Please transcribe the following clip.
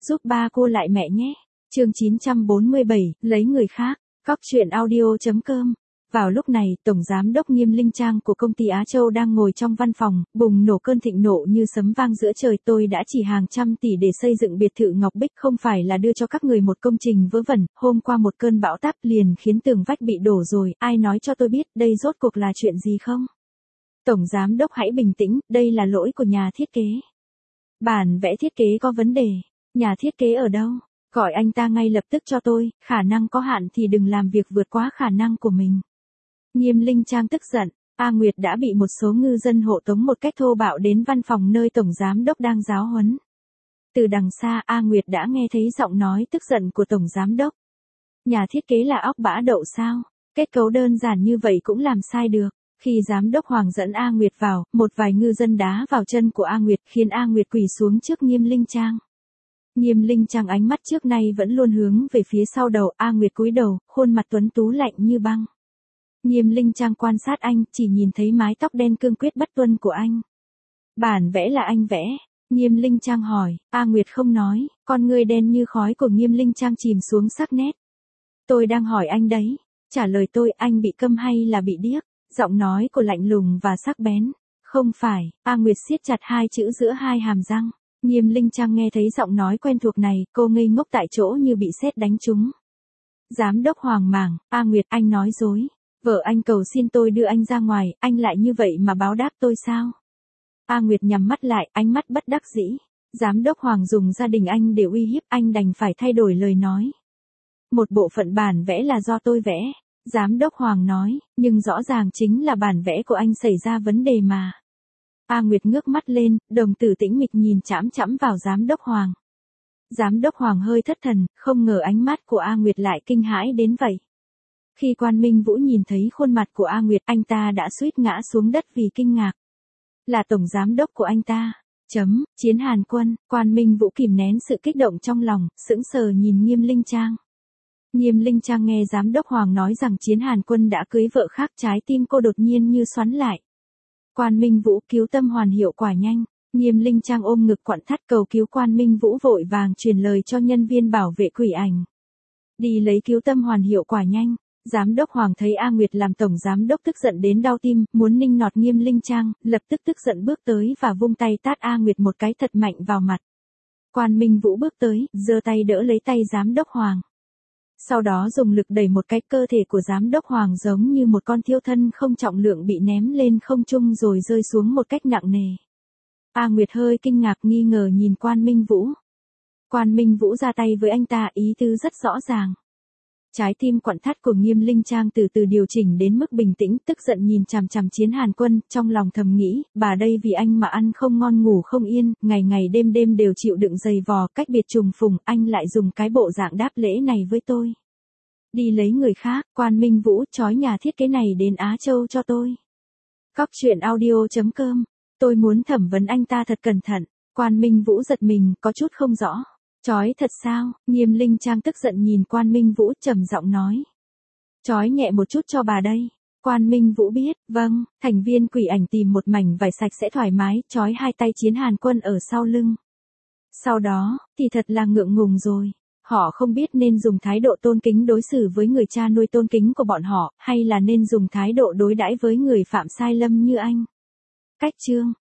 giúp ba cô lại mẹ nhé. Chương 947, lấy người khác. Cóc truyện audio.com. Vào lúc này, Tổng Giám đốc Nghiêm Linh Trang của công ty Á Châu đang ngồi trong văn phòng, bùng nổ cơn thịnh nộ như sấm vang giữa trời. Tôi đã chỉ hàng trăm tỷ để xây dựng biệt thự Ngọc Bích, không phải là đưa cho các người một công trình vớ vẩn. Hôm qua một cơn bão táp liền khiến tường vách bị đổ rồi, ai nói cho tôi biết đây rốt cuộc là chuyện gì không? Tổng Giám đốc hãy bình tĩnh, đây là lỗi của nhà thiết kế. Bản vẽ thiết kế có vấn đề. Nhà thiết kế ở đâu? Gọi anh ta ngay lập tức cho tôi, khả năng có hạn thì đừng làm việc vượt quá khả năng của mình. Nghiêm Linh Trang tức giận, A Nguyệt đã bị một số ngư dân hộ tống một cách thô bạo đến văn phòng nơi Tổng Giám đốc đang giáo huấn. Từ đằng xa A Nguyệt đã nghe thấy giọng nói tức giận của Tổng Giám đốc. Nhà thiết kế là óc bã đậu sao? Kết cấu đơn giản như vậy cũng làm sai được. Khi Giám đốc Hoàng dẫn A Nguyệt vào, một vài ngư dân đá vào chân của A Nguyệt khiến A Nguyệt quỳ xuống trước Nghiêm Linh Trang. Nghiêm Linh Trang ánh mắt trước nay vẫn luôn hướng về phía sau đầu. A Nguyệt cúi đầu, khuôn mặt tuấn tú lạnh như băng. Nghiêm Linh Trang quan sát anh, chỉ nhìn thấy mái tóc đen cương quyết bất tuân của anh. Bản vẽ là anh vẽ. Nghiêm Linh Trang hỏi, A Nguyệt không nói, con ngươi đen như khói của Nghiêm Linh Trang chìm xuống sắc nét. Tôi đang hỏi anh đấy, trả lời tôi, anh bị câm hay là bị điếc? Giọng nói của lạnh lùng và sắc bén. Không phải, A Nguyệt siết chặt hai chữ giữa hai hàm răng. Nghiêm Linh Trang nghe thấy giọng nói quen thuộc này, cô ngây ngốc tại chỗ như bị sét đánh trúng. Giám đốc Hoàng màng, A Nguyệt, anh nói dối. Vợ anh cầu xin tôi đưa anh ra ngoài, anh lại như vậy mà báo đáp tôi sao? A Nguyệt nhắm mắt lại, ánh mắt bất đắc dĩ. Giám đốc Hoàng dùng gia đình anh để uy hiếp, anh đành phải thay đổi lời nói. Một bộ phận bản vẽ là do tôi vẽ. Giám đốc Hoàng nói, nhưng rõ ràng chính là bản vẽ của anh xảy ra vấn đề mà. A Nguyệt ngước mắt lên, đồng tử tĩnh mịch nhìn chằm chằm vào Giám đốc Hoàng. Giám đốc Hoàng hơi thất thần, không ngờ ánh mắt của A Nguyệt lại kinh hãi đến vậy. Khi Quan Minh Vũ nhìn thấy khuôn mặt của A Nguyệt, anh ta đã suýt ngã xuống đất vì kinh ngạc. Là Tổng Giám đốc của anh ta. Chiến Hàn Quân. Quan Minh Vũ kìm nén sự kích động trong lòng, sững sờ nhìn Nghiêm Linh Trang. Nghiêm Linh Trang nghe Giám đốc Hoàng nói rằng Chiến Hàn Quân đã cưới vợ khác, trái tim cô đột nhiên như xoắn lại. Quan Minh Vũ, cứu tâm hoàn hiệu quả nhanh. Nghiêm Linh Trang ôm ngực quặn thắt cầu cứu. Quan Minh Vũ vội vàng truyền lời cho nhân viên bảo vệ quỷ ảnh. Đi lấy cứu tâm hoàn hiệu quả nhanh. Giám đốc Hoàng thấy A Nguyệt làm Tổng Giám đốc tức giận đến đau tim, muốn ninh nọt Nghiêm Linh Trang, lập tức tức giận bước tới và vung tay tát A Nguyệt một cái thật mạnh vào mặt. Quan Minh Vũ bước tới, giơ tay đỡ lấy tay Giám đốc Hoàng. Sau đó dùng lực đẩy một cái, cơ thể của Giám đốc Hoàng giống như một con thiêu thân không trọng lượng bị ném lên không trung rồi rơi xuống một cách nặng nề. A Nguyệt hơi kinh ngạc nghi ngờ nhìn Quan Minh Vũ. Quan Minh Vũ ra tay với anh ta, ý tứ rất rõ ràng. Trái tim quặn thắt của Nghiêm Linh Trang từ từ điều chỉnh đến mức bình tĩnh, tức giận nhìn chằm chằm Chiến Hàn Quân, trong lòng thầm nghĩ, bà đây vì anh mà ăn không ngon ngủ không yên, ngày ngày đêm đêm đều chịu đựng giày vò, cách biệt trùng phùng, anh lại dùng cái bộ dạng đáp lễ này với tôi. Đi lấy người khác. Quan Minh Vũ, trói nhà thiết kế này đến Á Châu cho tôi. Cóc truyện audio.com. Tôi muốn thẩm vấn anh ta thật cẩn thận. Quan Minh Vũ giật mình, có chút không rõ. Chói thật sao? Nghiêm Linh Trang tức giận nhìn Quan Minh Vũ, trầm giọng nói. Chói nhẹ một chút cho bà đây. Quan Minh Vũ biết, vâng. Thành viên quỷ ảnh tìm một mảnh vải sạch sẽ thoải mái, chói hai tay Chiến Hàn Quân ở sau lưng. Sau đó, thì thật là ngượng ngùng rồi. Họ không biết nên dùng thái độ tôn kính đối xử với người cha nuôi tôn kính của bọn họ, hay là nên dùng thái độ đối đãi với người phạm sai lầm như anh. Cách chương.